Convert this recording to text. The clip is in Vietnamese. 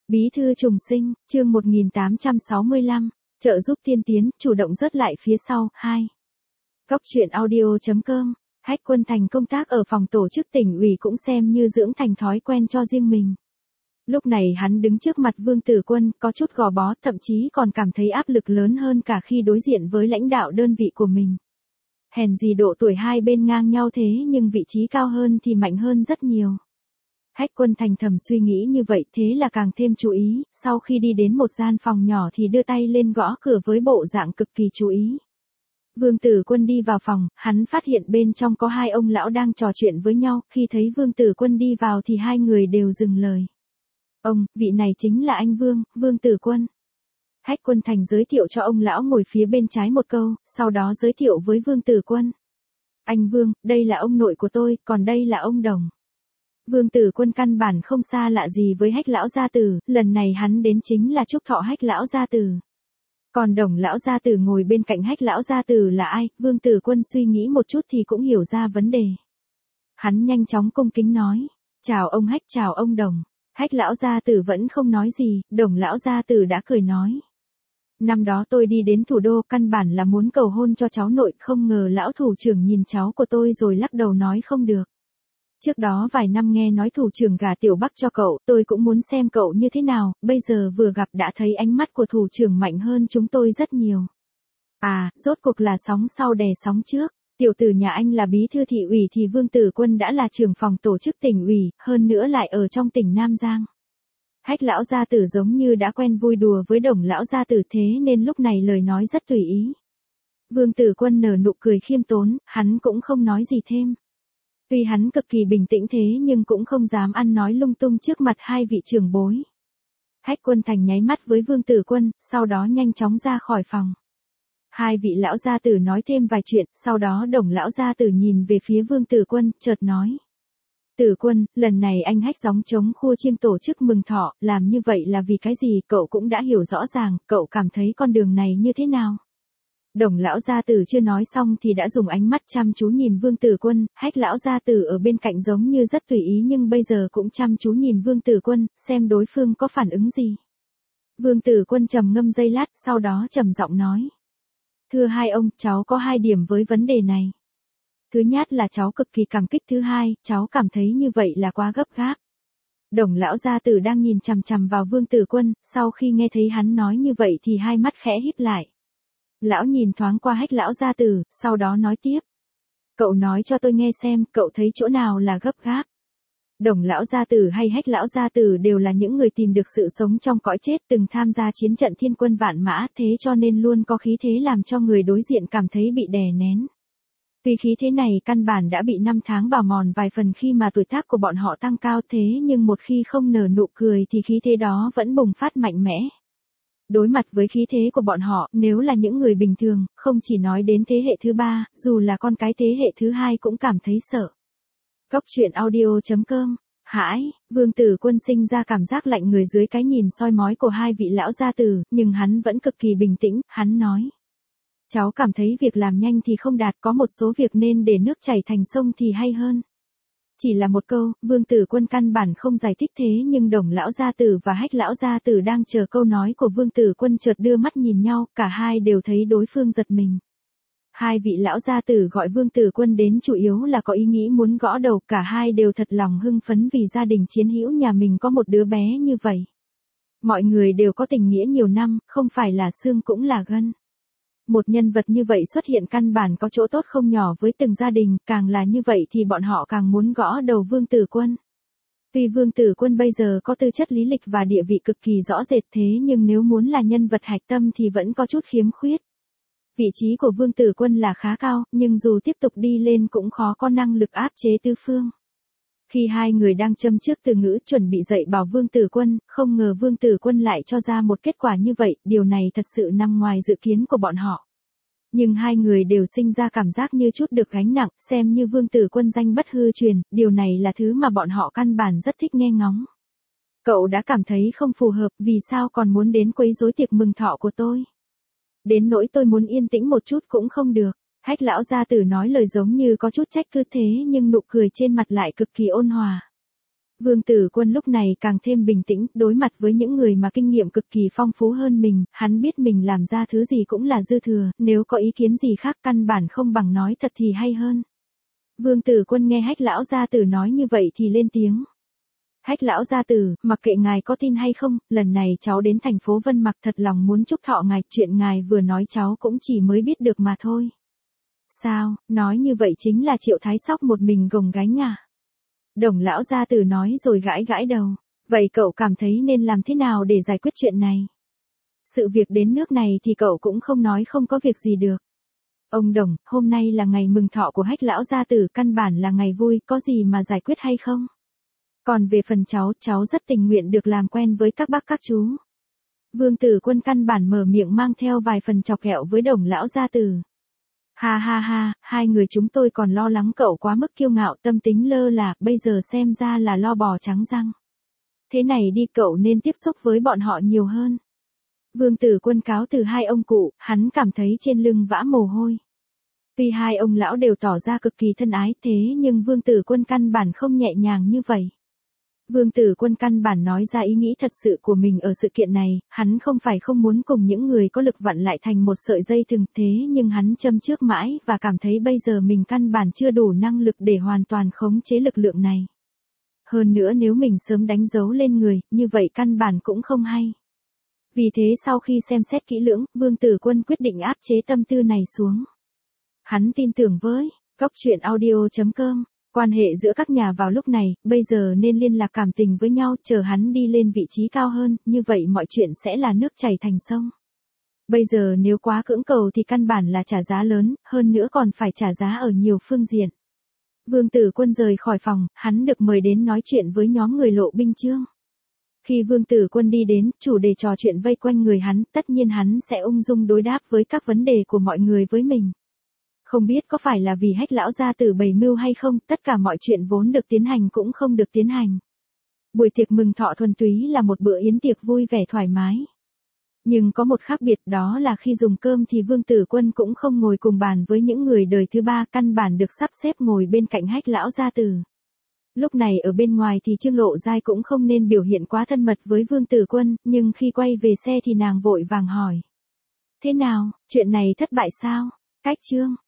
Bí thư trùng sinh, chương 1865, trợ giúp tiên tiến, chủ động rớt lại phía sau, 2. Góc truyện audio.com, Hách Quân Thành công tác ở phòng tổ chức tỉnh ủy cũng xem như dưỡng thành thói quen cho riêng mình. Lúc này hắn đứng trước mặt Vương Tử Quân, có chút gò bó, thậm chí còn cảm thấy áp lực lớn hơn cả khi đối diện với lãnh đạo đơn vị của mình. Hèn gì độ tuổi hai bên ngang nhau thế nhưng vị trí cao hơn thì mạnh hơn rất nhiều. Hách Quân Thành thầm suy nghĩ như vậy, thế là càng thêm chú ý, sau khi đi đến một gian phòng nhỏ thì đưa tay lên gõ cửa với bộ dạng cực kỳ chú ý. Vương Tử Quân đi vào phòng, hắn phát hiện bên trong có hai ông lão đang trò chuyện với nhau, khi thấy Vương Tử Quân đi vào thì hai người đều dừng lời. Ông, vị này chính là anh Vương, Vương Tử Quân. Hách Quân Thành giới thiệu cho ông lão ngồi phía bên trái một câu, sau đó giới thiệu với Vương Tử Quân. Anh Vương, đây là ông nội của tôi, còn đây là ông Đồng. Vương Tử Quân căn bản không xa lạ gì với Hách lão gia tử, lần này hắn đến chính là chúc thọ Hách lão gia tử. Còn Đồng lão gia tử ngồi bên cạnh Hách lão gia tử là ai, Vương Tử Quân suy nghĩ một chút thì cũng hiểu ra vấn đề. Hắn nhanh chóng cung kính nói, chào ông Hách, chào ông Đồng. Hách lão gia tử vẫn không nói gì, Đồng lão gia tử đã cười nói. Năm đó tôi đi đến thủ đô căn bản là muốn cầu hôn cho cháu nội, không ngờ lão thủ trưởng nhìn cháu của tôi rồi lắc đầu nói không được. Trước đó vài năm nghe nói thủ trưởng gả Tiểu Bắc cho cậu, tôi cũng muốn xem cậu như thế nào, bây giờ vừa gặp đã thấy ánh mắt của thủ trưởng mạnh hơn chúng tôi rất nhiều. À, rốt cuộc là sóng sau đè sóng trước, tiểu tử nhà anh là bí thư thị ủy thì Vương Tử Quân đã là trưởng phòng tổ chức tỉnh ủy, hơn nữa lại ở trong tỉnh Nam Giang. Hách lão gia tử giống như đã quen vui đùa với Đồng lão gia tử thế nên lúc này lời nói rất tùy ý. Vương Tử Quân nở nụ cười khiêm tốn, hắn cũng không nói gì thêm. Tuy hắn cực kỳ bình tĩnh thế nhưng cũng không dám ăn nói lung tung trước mặt hai vị trưởng bối. Hách Quân Thành nháy mắt với Vương Tử Quân, sau đó nhanh chóng ra khỏi phòng. Hai vị lão gia tử nói thêm vài chuyện, sau đó Đồng lão gia tử nhìn về phía Vương Tử Quân, chợt nói. Tử Quân, lần này anh Hách gióng trống khua chiêng tổ chức mừng thọ, làm như vậy là vì cái gì, cậu cũng đã hiểu rõ ràng, cậu cảm thấy con đường này như thế nào? Đồng lão gia tử chưa nói xong thì đã dùng ánh mắt chăm chú nhìn Vương Tử Quân, Hách lão gia tử ở bên cạnh giống như rất tùy ý nhưng bây giờ cũng chăm chú nhìn Vương Tử Quân, xem đối phương có phản ứng gì. Vương Tử Quân trầm ngâm giây lát, sau đó trầm giọng nói. Thưa hai ông, cháu có hai điểm với vấn đề này. Thứ nhất là cháu cực kỳ cảm kích, thứ hai, cháu cảm thấy như vậy là quá gấp gáp. Đồng lão gia tử đang nhìn chằm chằm vào Vương Tử Quân, sau khi nghe thấy hắn nói như vậy thì hai mắt khẽ híp lại. Lão nhìn thoáng qua Hách lão gia tử, sau đó nói tiếp. Cậu nói cho tôi nghe xem, cậu thấy chỗ nào là gấp gáp. Đồng lão gia tử hay Hách lão gia tử đều là những người tìm được sự sống trong cõi chết, từng tham gia chiến trận thiên quân vạn mã, thế cho nên luôn có khí thế làm cho người đối diện cảm thấy bị đè nén. Tuy khí thế này căn bản đã bị năm tháng bào mòn vài phần khi mà tuổi tác của bọn họ tăng cao thế nhưng một khi không nở nụ cười thì khí thế đó vẫn bùng phát mạnh mẽ. Đối mặt với khí thế của bọn họ, nếu là những người bình thường, không chỉ nói đến thế hệ thứ ba, dù là con cái thế hệ thứ hai cũng cảm thấy sợ. Góc truyện audio.com, hãi, Vương Tử Quân sinh ra cảm giác lạnh người dưới cái nhìn soi mói của hai vị lão gia tử, nhưng hắn vẫn cực kỳ bình tĩnh, hắn nói. Cháu cảm thấy việc làm nhanh thì không đạt, có một số việc nên để nước chảy thành sông thì hay hơn. Chỉ là một câu, Vương Tử Quân căn bản không giải thích thế nhưng Đồng lão gia tử và Hách lão gia tử đang chờ câu nói của Vương Tử Quân chợt đưa mắt nhìn nhau, cả hai đều thấy đối phương giật mình. Hai vị lão gia tử gọi Vương Tử Quân đến chủ yếu là có ý nghĩ muốn gõ đầu, cả hai đều thật lòng hưng phấn vì gia đình chiến hữu nhà mình có một đứa bé như vậy. Mọi người đều có tình nghĩa nhiều năm, không phải là xương cũng là gân. Một nhân vật như vậy xuất hiện căn bản có chỗ tốt không nhỏ với từng gia đình, càng là như vậy thì bọn họ càng muốn gõ đầu Vương Tử Quân. Tuy Vương Tử Quân bây giờ có tư chất lý lịch và địa vị cực kỳ rõ rệt thế nhưng nếu muốn là nhân vật hạch tâm thì vẫn có chút khiếm khuyết. Vị trí của Vương Tử Quân là khá cao, nhưng dù tiếp tục đi lên cũng khó có năng lực áp chế tứ phương. Khi hai người đang châm trước từ ngữ chuẩn bị dạy bảo Vương Tử Quân, không ngờ Vương Tử Quân lại cho ra một kết quả như vậy, điều này thật sự nằm ngoài dự kiến của bọn họ. Nhưng hai người đều sinh ra cảm giác như chút được gánh nặng, xem như Vương Tử Quân danh bất hư truyền, điều này là thứ mà bọn họ căn bản rất thích nghe ngóng. Cậu đã cảm thấy không phù hợp, vì sao còn muốn đến quấy rối tiệc mừng thọ của tôi? Đến nỗi tôi muốn yên tĩnh một chút cũng không được. Hách lão gia tử nói lời giống như có chút trách cứ thế nhưng nụ cười trên mặt lại cực kỳ ôn hòa. Vương Tử Quân lúc này càng thêm bình tĩnh, đối mặt với những người mà kinh nghiệm cực kỳ phong phú hơn mình, hắn biết mình làm ra thứ gì cũng là dư thừa, nếu có ý kiến gì khác căn bản không bằng nói thật thì hay hơn. Vương Tử Quân nghe Hách lão gia tử nói như vậy thì lên tiếng. Hách lão gia tử, mặc kệ ngài có tin hay không, lần này cháu đến thành phố Vân Mặc thật lòng muốn chúc thọ ngài, chuyện ngài vừa nói cháu cũng chỉ mới biết được mà thôi. Sao, nói như vậy chính là Triệu Thái Sóc một mình gồng gánh à? Đồng lão gia tử nói rồi gãi gãi đầu. Vậy cậu cảm thấy nên làm thế nào để giải quyết chuyện này? Sự việc đến nước này thì cậu cũng không nói không có việc gì được. Ông Đồng, hôm nay là ngày mừng thọ của Hách lão gia tử, căn bản là ngày vui, có gì mà giải quyết hay không? Còn về phần cháu rất tình nguyện được làm quen với các bác các chú. Vương Tử Quân căn bản mở miệng mang theo vài phần chọc ghẹo với Đồng lão gia tử. Ha ha ha, hai người chúng tôi còn lo lắng cậu quá mức kiêu ngạo, tâm tính lơ là, bây giờ xem ra là lo bò trắng răng. Thế này đi, cậu nên tiếp xúc với bọn họ nhiều hơn. Vương Tử Quân cáo từ hai ông cụ, hắn cảm thấy trên lưng vã mồ hôi. Tuy hai ông lão đều tỏ ra cực kỳ thân ái, thế nhưng Vương Tử Quân căn bản không nhẹ nhàng như vậy. Vương Tử Quân căn bản nói ra ý nghĩ thật sự của mình ở sự kiện này, hắn không phải không muốn cùng những người có lực vặn lại thành một sợi dây thừng, thế nhưng hắn châm trước mãi và cảm thấy bây giờ mình căn bản chưa đủ năng lực để hoàn toàn khống chế lực lượng này. Hơn nữa nếu mình sớm đánh dấu lên người, như vậy căn bản cũng không hay. Vì thế sau khi xem xét kỹ lưỡng, Vương Tử Quân quyết định áp chế tâm tư này xuống. Hắn tin tưởng với Góc Truyện Audio.com. Quan hệ giữa các nhà vào lúc này, bây giờ nên liên lạc cảm tình với nhau, chờ hắn đi lên vị trí cao hơn, như vậy mọi chuyện sẽ là nước chảy thành sông. Bây giờ nếu quá cưỡng cầu thì căn bản là trả giá lớn, hơn nữa còn phải trả giá ở nhiều phương diện. Vương Tử Quân rời khỏi phòng, hắn được mời đến nói chuyện với nhóm người Lộ Binh Chương. Khi Vương Tử Quân đi đến, chủ đề trò chuyện vây quanh người hắn, tất nhiên hắn sẽ ung dung đối đáp với các vấn đề của mọi người với mình. Không biết có phải là vì Hách lão gia tử bày mưu hay không, tất cả mọi chuyện vốn được tiến hành cũng không được tiến hành. Buổi tiệc mừng thọ thuần túy là một bữa yến tiệc vui vẻ thoải mái. Nhưng có một khác biệt, đó là khi dùng cơm thì Vương Tử Quân cũng không ngồi cùng bàn với những người đời thứ ba, căn bản được sắp xếp ngồi bên cạnh Hách lão gia tử. Lúc này ở bên ngoài thì Trương Lộ Giai cũng không nên biểu hiện quá thân mật với Vương Tử Quân, nhưng khi quay về xe thì nàng vội vàng hỏi. Thế nào, chuyện này thất bại sao? Cách Trương